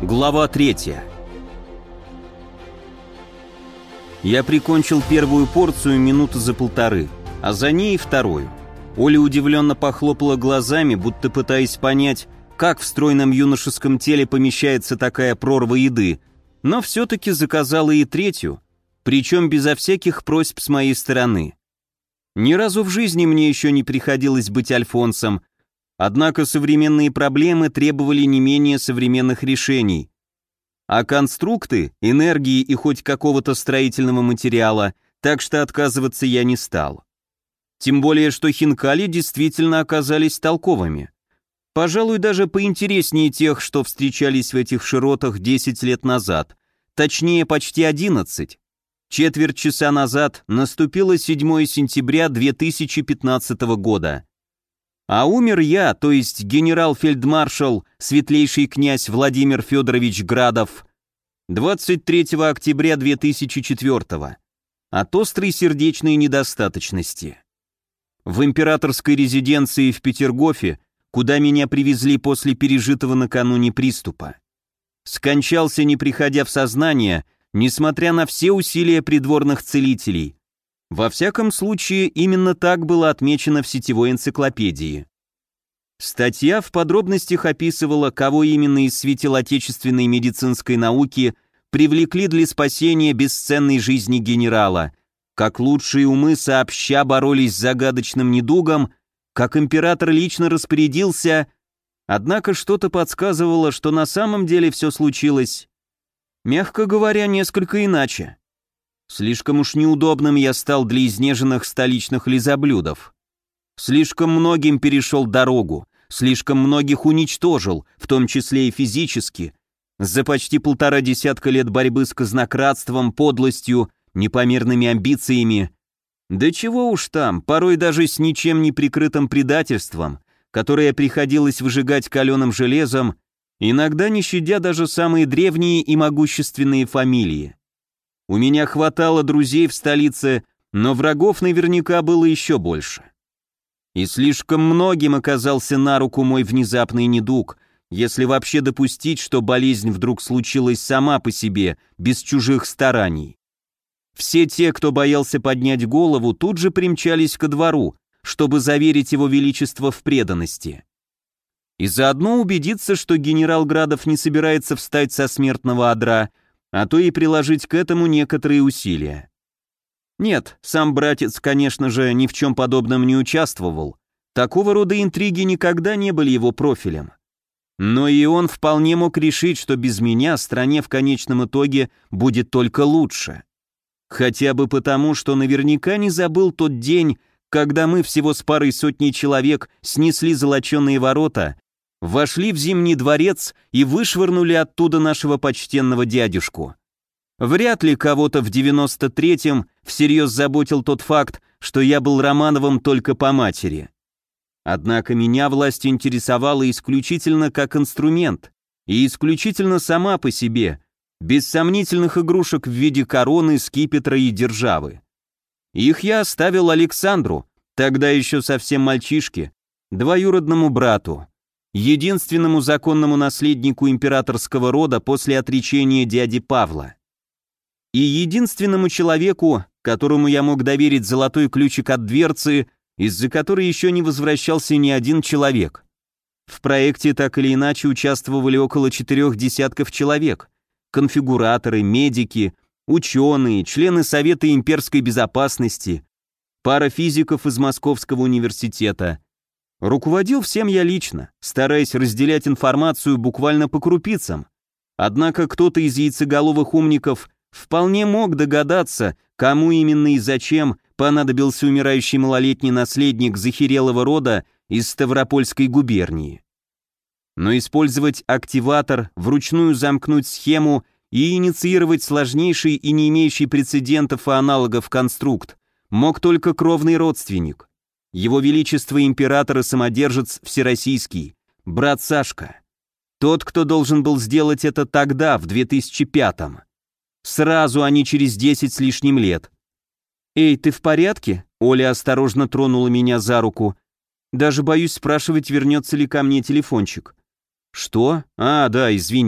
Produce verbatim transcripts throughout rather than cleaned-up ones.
Глава третья. Я прикончил первую порцию минуты за полторы, а за ней и вторую. Оля удивленно похлопала глазами, будто пытаясь понять, как в стройном юношеском теле помещается такая прорва еды, но все-таки заказала и третью, причем безо всяких просьб с моей стороны. Ни разу в жизни мне еще не приходилось быть альфонсом, однако современные проблемы требовали не менее современных решений. А конструкты, энергии и хоть какого-то строительного материала, так что отказываться я не стал. Тем более, что хинкали действительно оказались толковыми. Пожалуй, даже поинтереснее тех, что встречались в этих широтах десять лет назад, точнее почти одиннадцать. Четверть часа назад наступило седьмое сентября две тысячи пятнадцатого года. А умер я, то есть генерал-фельдмаршал, светлейший князь Владимир Федорович Градов, двадцать третьего октября две тысячи четвёртого, от острой сердечной недостаточности. В императорской резиденции в Петергофе, куда меня привезли после пережитого накануне приступа. Скончался, не приходя в сознание, несмотря на все усилия придворных целителей. Во всяком случае, именно так было отмечено в сетевой энциклопедии. Статья в подробностях описывала, кого именно из светил отечественной медицинской науки привлекли для спасения бесценной жизни генерала, как лучшие умы сообща боролись с загадочным недугом, как император лично распорядился, однако что-то подсказывало, что на самом деле все случилось, мягко говоря, несколько иначе. Слишком уж неудобным я стал для изнеженных столичных лизоблюдов. Слишком многим перешел дорогу, слишком многих уничтожил, в том числе и физически, за почти полтора десятка лет борьбы с казнократством, подлостью, непомерными амбициями. Да чего уж там, порой даже с ничем не прикрытым предательством, которое приходилось выжигать каленым железом, иногда не щадя даже самые древние и могущественные фамилии. У меня хватало друзей в столице, но врагов наверняка было еще больше. И слишком многим оказался на руку мой внезапный недуг, если вообще допустить, что болезнь вдруг случилась сама по себе, без чужих стараний. Все те, кто боялся поднять голову, тут же примчались ко двору, чтобы заверить его величество в преданности. И заодно убедиться, что генерал Градов не собирается встать со смертного одра, а то и приложить к этому некоторые усилия. Нет, сам братец, конечно же, ни в чем подобном не участвовал. Такого рода интриги никогда не были его профилем. Но и он вполне мог решить, что без меня стране в конечном итоге будет только лучше. Хотя бы потому, что наверняка не забыл тот день, когда мы всего с парой сотней человек снесли золоченые ворота, вошли в Зимний дворец и вышвырнули оттуда нашего почтенного дядюшку. Вряд ли кого-то в девяносто третьем всерьез заботил тот факт, что я был Романовым только по матери. Однако меня власть интересовала исключительно как инструмент, и исключительно сама по себе, без сомнительных игрушек в виде короны, скипетра и державы. Их я оставил Александру, тогда еще совсем мальчишке, двоюродному брату, единственному законному наследнику императорского рода после отречения дяди Павла. И единственному человеку, которому я мог доверить золотой ключик от дверцы, из-за которой еще не возвращался ни один человек. В проекте так или иначе участвовали около четырех десятков человек: конфигураторы, медики, ученые, члены Совета имперской безопасности, пара физиков из Московского университета. Руководил всем я лично, стараясь разделять информацию буквально по крупицам. Однако кто-то из яйцеголовых умников вполне мог догадаться, кому именно и зачем понадобился умирающий малолетний наследник захирелого рода из Ставропольской губернии. Но использовать активатор, вручную замкнуть схему и инициировать сложнейший и не имеющий прецедентов и аналогов конструкт мог только кровный родственник. Его Величество император и самодержец Всероссийский, брат Сашка. Тот, кто должен был сделать это тогда, в две тысячи пятом. Сразу, а не через десять с лишним лет. «Эй, ты в порядке?» Оля осторожно тронула меня за руку. «Даже боюсь спрашивать, вернется ли ко мне телефончик». «Что? А, да, извини.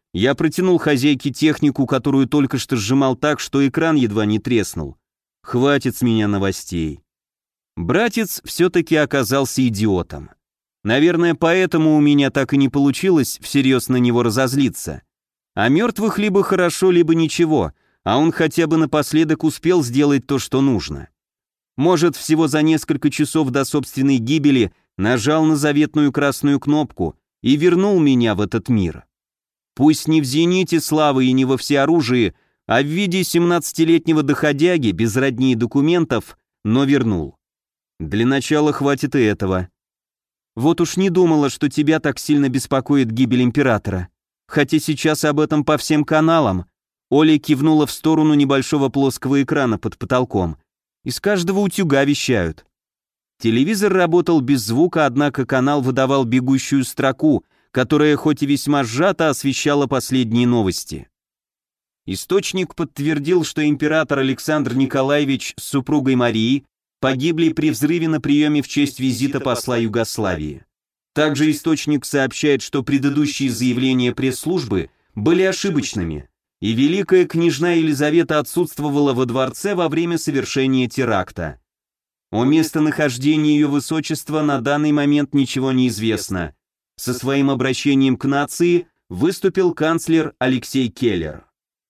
Я протянул хозяйке технику, которую только что сжимал так, что экран едва не треснул. Хватит с меня новостей. Братец все-таки оказался идиотом. Наверное, поэтому у меня так и не получилось всерьез на него разозлиться. А мертвых либо хорошо, либо ничего, а он хотя бы напоследок успел сделать то, что нужно. Может, всего за несколько часов до собственной гибели нажал на заветную красную кнопку и вернул меня в этот мир. Пусть не в зените славы и не во всеоружии, а в виде семнадцатилетнего доходяги, без родни и документов, но вернул. Для начала хватит и этого. Вот уж не думала, что тебя так сильно беспокоит гибель императора. Хотя сейчас об этом по всем каналам. Оля кивнула в сторону небольшого плоского экрана под потолком. Из каждого утюга вещают. Телевизор работал без звука, однако канал выдавал бегущую строку, которая хоть и весьма сжато освещала последние новости. Источник подтвердил, что император Александр Николаевич с супругой Марией погибли при взрыве на приеме в честь визита посла Югославии. Также источник сообщает, что предыдущие заявления пресс-службы были ошибочными, и великая княжна Елизавета отсутствовала во дворце во время совершения теракта. О местонахождении ее высочества на данный момент ничего не известно. Со своим обращением к нации выступил канцлер Алексей Келлер.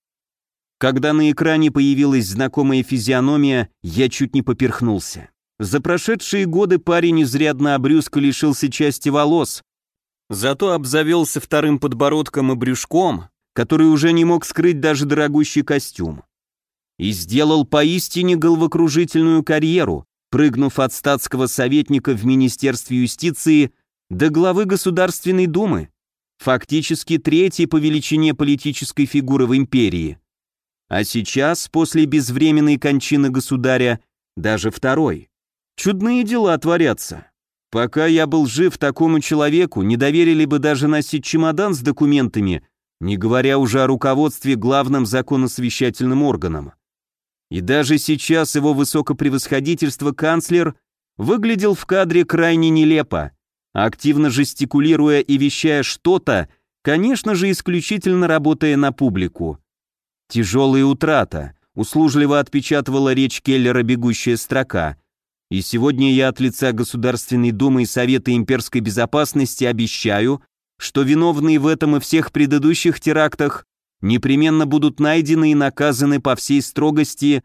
Когда на экране появилась знакомая физиономия, я чуть не поперхнулся. За прошедшие годы парень изрядно обрюзг и лишился части волос, зато обзавелся вторым подбородком и брюшком, который уже не мог скрыть даже дорогущий костюм. И сделал поистине головокружительную карьеру, прыгнув от статского советника в Министерстве юстиции до главы Государственной Думы, фактически третьей по величине политической фигуры в империи. А сейчас, после безвременной кончины государя, даже второй. Чудные дела творятся. Пока я был жив, такому человеку не доверили бы даже носить чемодан с документами, не говоря уже о руководстве главным законосовещательным органом. И даже сейчас его высокопревосходительство канцлер выглядел в кадре крайне нелепо, активно жестикулируя и вещая что-то, конечно же, исключительно работая на публику. «Тяжелая утрата», — услужливо отпечатывала речь Келлера бегущая строка. «И сегодня я от лица Государственной Думы и Совета имперской безопасности обещаю, что виновные в этом и всех предыдущих терактах непременно будут найдены и наказаны по всей строгости.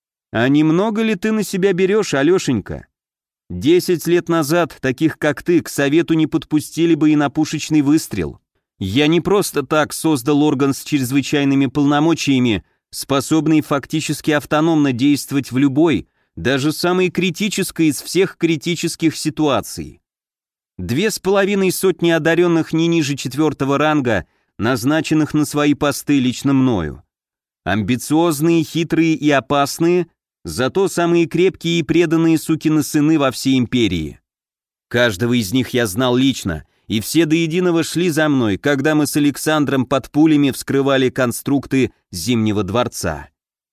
А немного ли ты на себя берешь, Алешенька? Десять лет назад таких, как ты, к Совету не подпустили бы и на пушечный выстрел. Я не просто так создал орган с чрезвычайными полномочиями, способный фактически автономно действовать в любой, даже самой критической из всех критических ситуаций. Две с половиной сотни одаренных не ниже четвертого ранга, назначенных на свои посты лично мною. Амбициозные, хитрые и опасные, зато самые крепкие и преданные сукины сыны во всей империи. Каждого из них я знал лично, и все до единого шли за мной, когда мы с Александром под пулями вскрывали конструкты Зимнего дворца.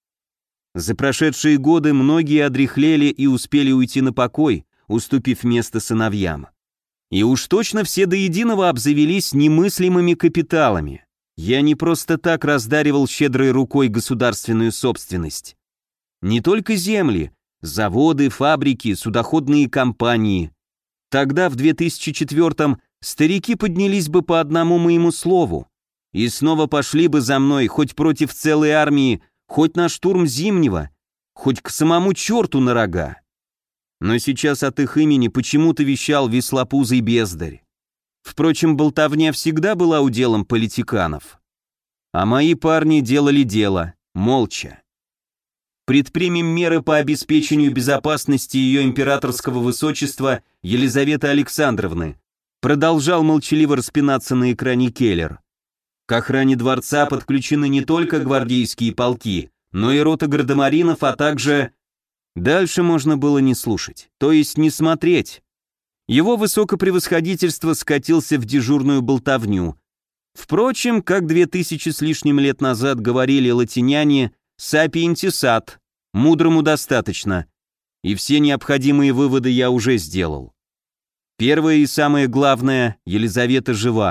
За прошедшие годы многие одряхлели и успели уйти на покой, уступив место сыновьям. И уж точно все до единого обзавелись немыслимыми капиталами. Я не просто так раздаривал щедрой рукой государственную собственность. Не только земли, заводы, фабрики, судоходные компании. Тогда, в две тысячи четвёртом, старики поднялись бы по одному моему слову и снова пошли бы за мной хоть против целой армии, хоть на штурм Зимнего, хоть к самому черту на рога. Но сейчас от их имени почему-то вещал веслопузый бездарь. Впрочем, болтовня всегда была уделом политиканов. А мои парни делали дело, молча. Предпримем меры по обеспечению безопасности ее императорского высочества Елизаветы Александровны, продолжал молчаливо распинаться на экране Келлер. К охране дворца подключены не только гвардейские полки, но и рота гардемаринов, а также... Дальше можно было не слушать, то есть не смотреть. Его высокопревосходительство скатился в дежурную болтовню. Впрочем, как две тысячи с лишним лет назад говорили латиняне, «сапиентисат», мудрому достаточно, и все необходимые выводы я уже сделал. Первое и самое главное, Елизавета жива,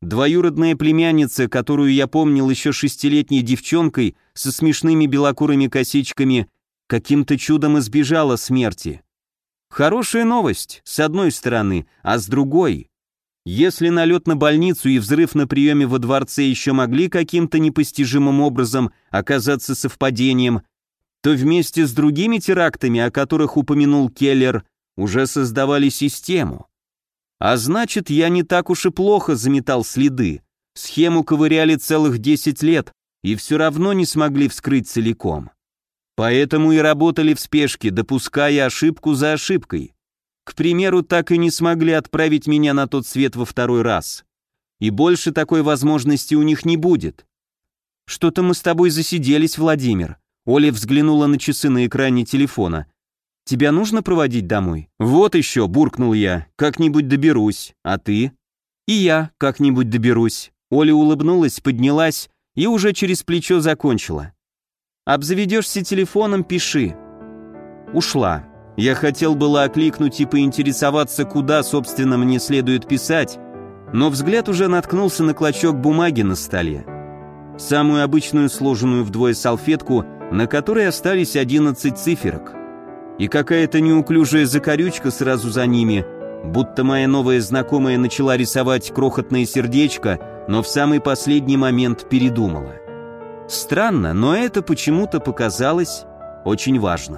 Двоюродная племянница, которую я помнил еще шестилетней девчонкой со смешными белокурыми косичками, каким-то чудом избежала смерти. Хорошая новость, с одной стороны, а с другой, если налет на больницу и взрыв на приеме во дворце еще могли каким-то непостижимым образом оказаться совпадением, то вместе с другими терактами, о которых упомянул Келлер, уже создавали систему. А значит, я не так уж и плохо заметал следы. Схему ковыряли целых десять лет и все равно не смогли вскрыть целиком. Поэтому и работали в спешке, допуская ошибку за ошибкой. К примеру, так и не смогли отправить меня на тот свет во второй раз. И больше такой возможности у них не будет. Что-то мы с тобой засиделись, Владимир. Оля взглянула на часы на экране телефона. Тебя нужно проводить домой? Вот еще, буркнул я, как-нибудь доберусь. А ты? И я как-нибудь доберусь. Оля улыбнулась, поднялась и уже через плечо закончила. Обзаведешься телефоном, пиши. Ушла. Я хотел было окликнуть и поинтересоваться, куда, собственно, мне следует писать, но взгляд уже наткнулся на клочок бумаги на столе. Самую обычную сложенную вдвое салфетку, на которой остались одиннадцать циферок. И какая-то неуклюжая закорючка сразу за ними, будто моя новая знакомая начала рисовать крохотное сердечко, но в самый последний момент передумала. Странно, но это почему-то показалось очень важным.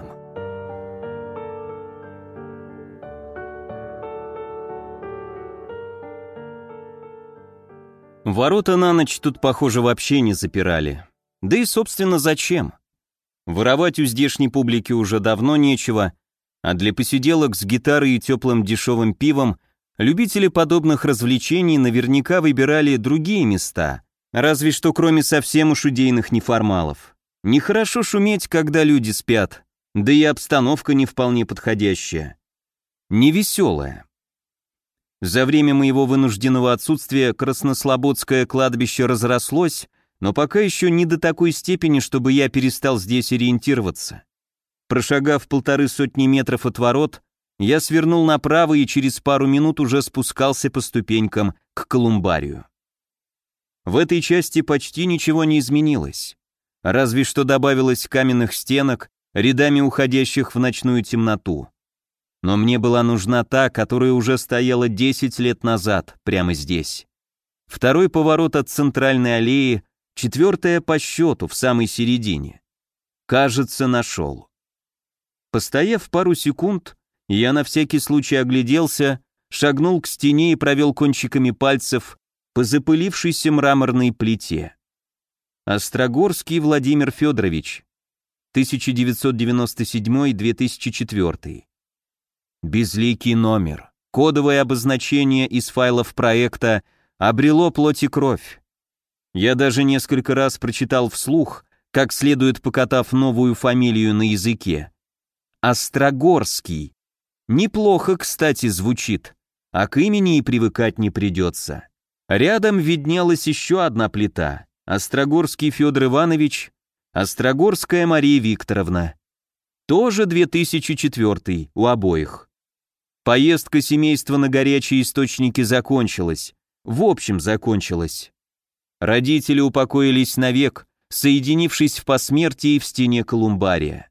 Ворота на ночь тут, похоже, вообще не запирали. Да и, собственно, зачем? Воровать у здешней публики уже давно нечего, а для посиделок с гитарой и теплым дешевым пивом любители подобных развлечений наверняка выбирали другие места, разве что кроме совсем уж идейных неформалов. Нехорошо шуметь, когда люди спят, да и обстановка не вполне подходящая. Невеселая. За время моего вынужденного отсутствия Краснослободское кладбище разрослось, но пока еще не до такой степени, чтобы я перестал здесь ориентироваться. Прошагав полторы сотни метров от ворот, я свернул направо и через пару минут уже спускался по ступенькам к колумбарию. В этой части почти ничего не изменилось, разве что добавилось каменных стенок, рядами уходящих в ночную темноту. Но мне была нужна та, которая уже стояла десять лет назад, прямо здесь. Второй поворот от центральной аллеи, четвертая по счету, в самой середине. Кажется, нашел. Постояв пару секунд, я на всякий случай огляделся, шагнул к стене и провел кончиками пальцев по запылившейся мраморной плите. Острогорский Владимир Федорович, тысяча девятьсот девяносто седьмой — две тысячи четвёртый. Безликий номер, кодовое обозначение из файлов проекта обрело плоть и кровь. Я даже несколько раз прочитал вслух, как следует покатав новую фамилию на языке. Острогорский. Неплохо, кстати, звучит, а к имени и привыкать не придется. Рядом виднелась еще одна плита. Острогорский Федор Иванович, Острогорская Мария Викторовна. Тоже две тысячи четвёртый у обоих. Поездка семейства на горячие источники закончилась. В общем, закончилась. Родители упокоились навек, соединившись в посмертии в стене колумбария.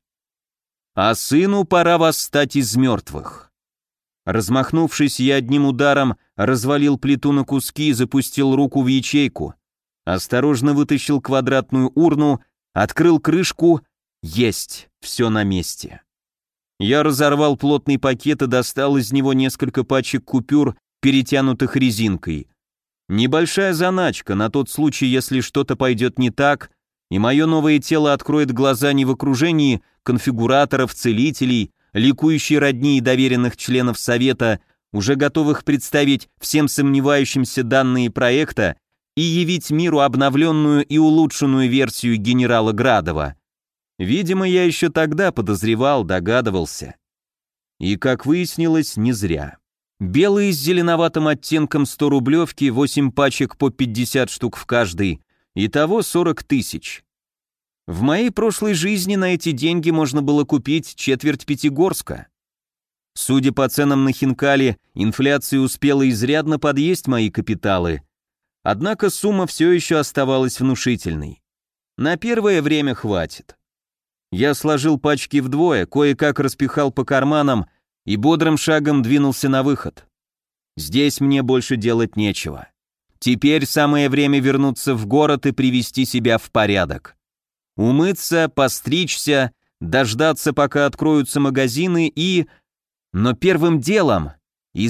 А сыну пора восстать из мертвых. Размахнувшись, я одним ударом развалил плиту на куски и запустил руку в ячейку. Осторожно вытащил квадратную урну, открыл крышку. Есть, все на месте. Я разорвал плотный пакет и достал из него несколько пачек купюр, перетянутых резинкой. Небольшая заначка на тот случай, если что-то пойдет не так, и мое новое тело откроет глаза не в окружении конфигураторов, целителей, ликующей родни и доверенных членов совета, уже готовых представить всем сомневающимся данные проекта и явить миру обновленную и улучшенную версию генерала Градова. Видимо, я еще тогда подозревал, догадывался. И, как выяснилось, не зря. Белые с зеленоватым оттенком сто рублевки, восемь пачек по пятьдесят штук в каждой, итого сорок тысяч. В моей прошлой жизни на эти деньги можно было купить четверть Пятигорска. Судя по ценам на хинкали, инфляция успела изрядно подъесть мои капиталы. Однако сумма все еще оставалась внушительной. На первое время хватит. Я сложил пачки вдвое, кое-как распихал по карманам и бодрым шагом двинулся на выход. Здесь мне больше делать нечего. Теперь самое время вернуться в город и привести себя в порядок. Умыться, постричься, дождаться, пока откроются магазины и... Но первым делом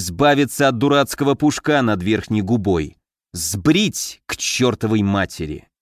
избавиться от дурацкого пушка над верхней губой. Сбрить к чертовой матери.